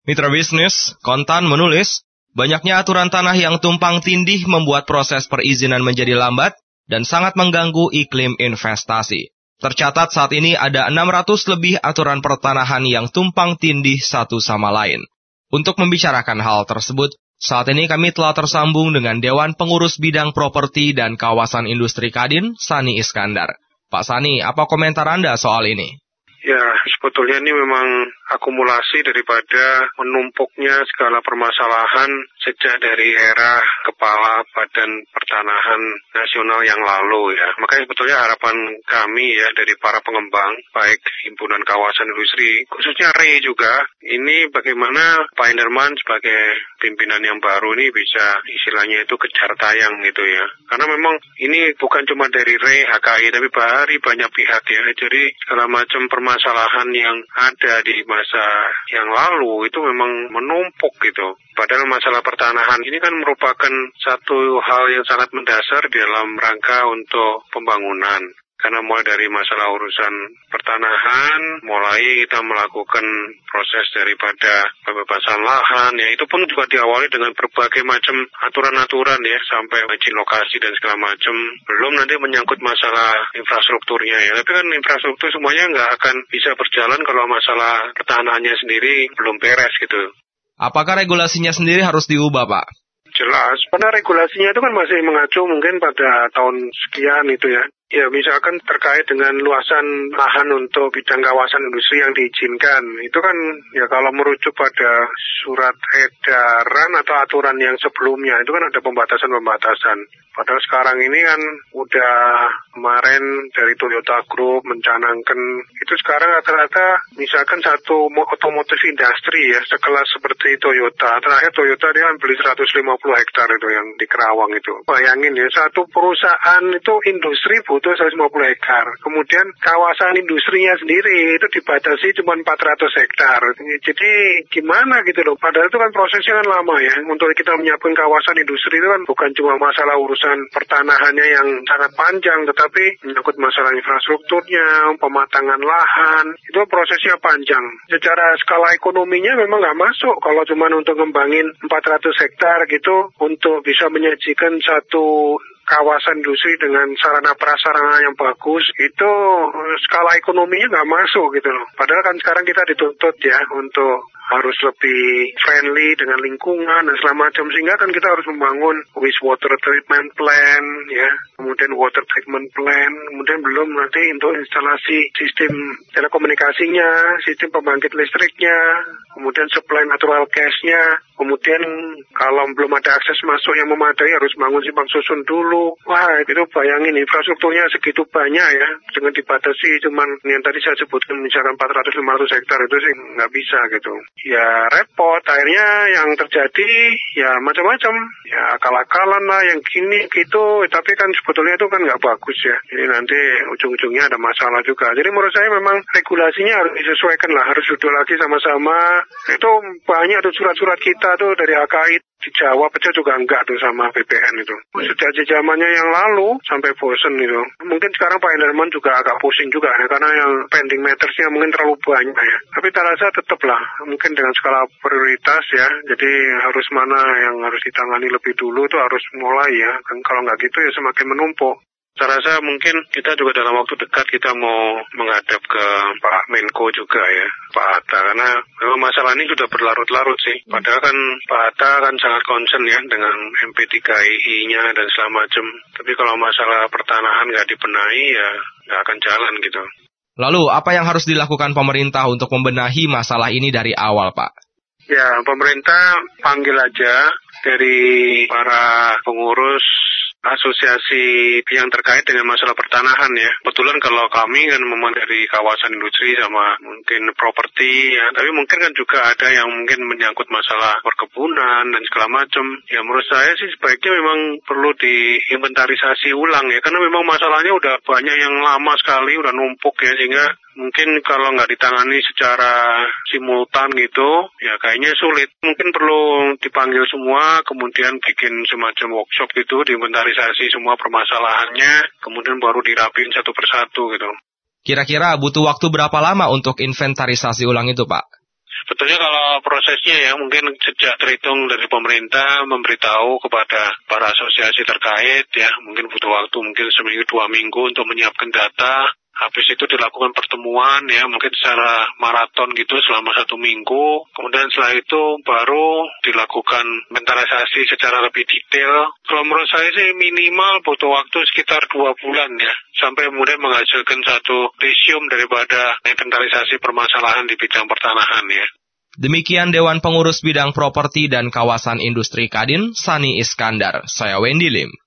Mitra bisnis, Kontan menulis, banyaknya aturan tanah yang tumpang tindih membuat proses perizinan menjadi lambat dan sangat mengganggu iklim investasi. Tercatat saat ini ada 600 lebih aturan pertanahan yang tumpang tindih satu sama lain. Untuk membicarakan hal tersebut, saat ini kami telah tersambung dengan Dewan Pengurus Bidang Properti dan Kawasan Industri Kadin, Sani Iskandar. Pak Sani, apa komentar Anda soal ini? Ya, sebetulnya ini memang akumulasi daripada menumpuknya segala permasalahan sejak dari era Kepala Badan Pertanahan Nasional yang lalu ya. Makanya sebetulnya harapan kami ya dari para pengembang, baik Himpunan Kawasan Industri, khususnya RE juga, ini bagaimana Pak Enderman sebagai pimpinan yang baru ini bisa istilahnya itu kejar tayang gitu ya. Karena memang ini bukan cuma dari RE, HKI, tapi dari banyak pihak ya. Jadi segala macam permasalahan yang ada di masa yang lalu itu memang menumpuk gitu. Padahal masalah pertanahan ini kan merupakan satu hal yang sangat mendasar di dalam rangka untuk pembangunan. Karena mulai dari masalah urusan pertanahan, mulai kita melakukan proses daripada pembebasan lahan, ya itu pun juga diawali dengan berbagai macam aturan-aturan ya, sampai izin lokasi dan segala macam. Belum nanti menyangkut masalah infrastrukturnya ya, tapi kan infrastruktur semuanya nggak akan bisa berjalan kalau masalah pertanahannya sendiri belum beres gitu. Apakah regulasinya sendiri harus diubah, Pak? Jelas, karena regulasinya itu kan masih mengacu mungkin pada tahun sekian itu ya. Ya, misalkan terkait dengan luasan lahan untuk bidang kawasan industri yang diizinkan. Itu kan ya kalau merujuk pada surat edaran atau aturan yang sebelumnya, itu kan ada pembatasan-pembatasan. Padahal sekarang ini kan udah kemarin dari Toyota Group mencanangkan, itu sekarang rata-rata misalkan satu otomotif industri ya, sekelas seperti Toyota. Terakhir Toyota dia beli 150 hektar itu yang di Kerawang itu. Bayangin ya, satu perusahaan itu industri butuh 150 hektar. Kemudian kawasan industrinya sendiri itu dibatasi cuma 400 hektar. Jadi gimana gitu loh. Padahal itu kan prosesnya kan lama ya. Untuk kita menyiapkan kawasan industri itu kan bukan cuma masalah urusan pertanahannya yang sangat panjang, tetapi menyangkut masalah infrastrukturnya, pematangan lahan. Itu prosesnya panjang. Secara skala ekonominya memang nggak masuk kalau cuma untuk ngembangin 400 hektar gitu untuk bisa menyajikan satu kawasan industri dengan sarana prasarana yang bagus, itu skala ekonominya nggak masuk gitu loh. Padahal kan sekarang kita dituntut ya untuk harus lebih friendly dengan lingkungan dan segala macam, sehingga kan kita harus membangun wastewater treatment plan ya, kemudian water treatment plan, kemudian belum nanti untuk instalasi sistem telekomunikasinya, sistem pembangkit listriknya, kemudian supply natural gas-nya, kemudian kalau belum ada akses masuk yang memadai harus bangun simpang susun dulu. Wah, itu bayangin infrastrukturnya segitu banyak ya, dengan dibatasi cuman yang tadi saya sebutkan misalkan 400-500 hektar itu sih nggak bisa gitu. Ya repot, akhirnya yang terjadi ya macam-macam, ya akal-akalan lah yang gini gitu, tapi kan sebetulnya itu kan nggak bagus ya. Jadi nanti ujung-ujungnya ada masalah juga. Jadi menurut saya memang regulasinya harus disesuaikan lah, harus duduk lagi sama-sama. Itu banyak tuh surat-surat kita tuh dari HKI dijawab aja juga enggak tuh sama BPN itu. Sejak zamannya yang lalu sampai bosen gitu. Mungkin sekarang Pak Enderman juga agak pusing juga ya, karena yang pending mattersnya mungkin terlalu banyak ya. Tapi tak rasa tetaplah mungkin dengan skala prioritas ya. Jadi harus mana yang harus ditangani lebih dulu tuh harus mulai ya. Kan kalau nggak gitu ya semakin menumpuk. Saya rasa mungkin kita juga dalam waktu dekat kita mau menghadap ke Pak Menko juga ya, Pak Hatta, karena memang masalah ini sudah berlarut-larut sih. Padahal kan Pak Hatta kan sangat concern ya dengan MP3II-nya dan segala macam. Tapi kalau masalah pertanahan nggak dibenahi ya nggak akan jalan gitu. Lalu apa yang harus dilakukan pemerintah untuk membenahi masalah ini dari awal, Pak? Ya, pemerintah panggil aja dari para pengurus asosiasi yang terkait dengan masalah pertanahan ya. Kebetulan kalau kami kan memang dari kawasan industri sama mungkin properti ya, tapi mungkin kan juga ada yang mungkin menyangkut masalah perkebunan dan segala macam. Ya menurut saya sih sebaiknya memang perlu diinventarisasi ulang ya, karena memang masalahnya udah banyak yang lama sekali, udah numpuk ya, sehingga mungkin kalau nggak ditangani secara simultan gitu, ya kayaknya sulit. Mungkin perlu dipanggil semua, kemudian bikin semacam workshop gitu, diinventarisasi semua permasalahannya, kemudian baru dirapiin satu persatu gitu. Kira-kira butuh waktu berapa lama untuk inventarisasi ulang itu, Pak? Sebetulnya kalau prosesnya ya mungkin sejak terhitung dari pemerintah memberitahu kepada para asosiasi terkait ya, mungkin butuh waktu mungkin seminggu 2 minggu untuk menyiapkan data. Habis itu dilakukan pertemuan ya, mungkin secara maraton gitu selama 1 minggu. Kemudian setelah itu baru dilakukan inventarisasi secara lebih detail. Kalau menurut saya sih minimal butuh waktu sekitar 2 bulan ya, sampai kemudian menghasilkan satu resume daripada inventarisasi permasalahan di bidang pertanahan ya. Demikian Dewan Pengurus Bidang Properti dan Kawasan Industri Kadin, Sani Iskandar. Saya Wendy Lim.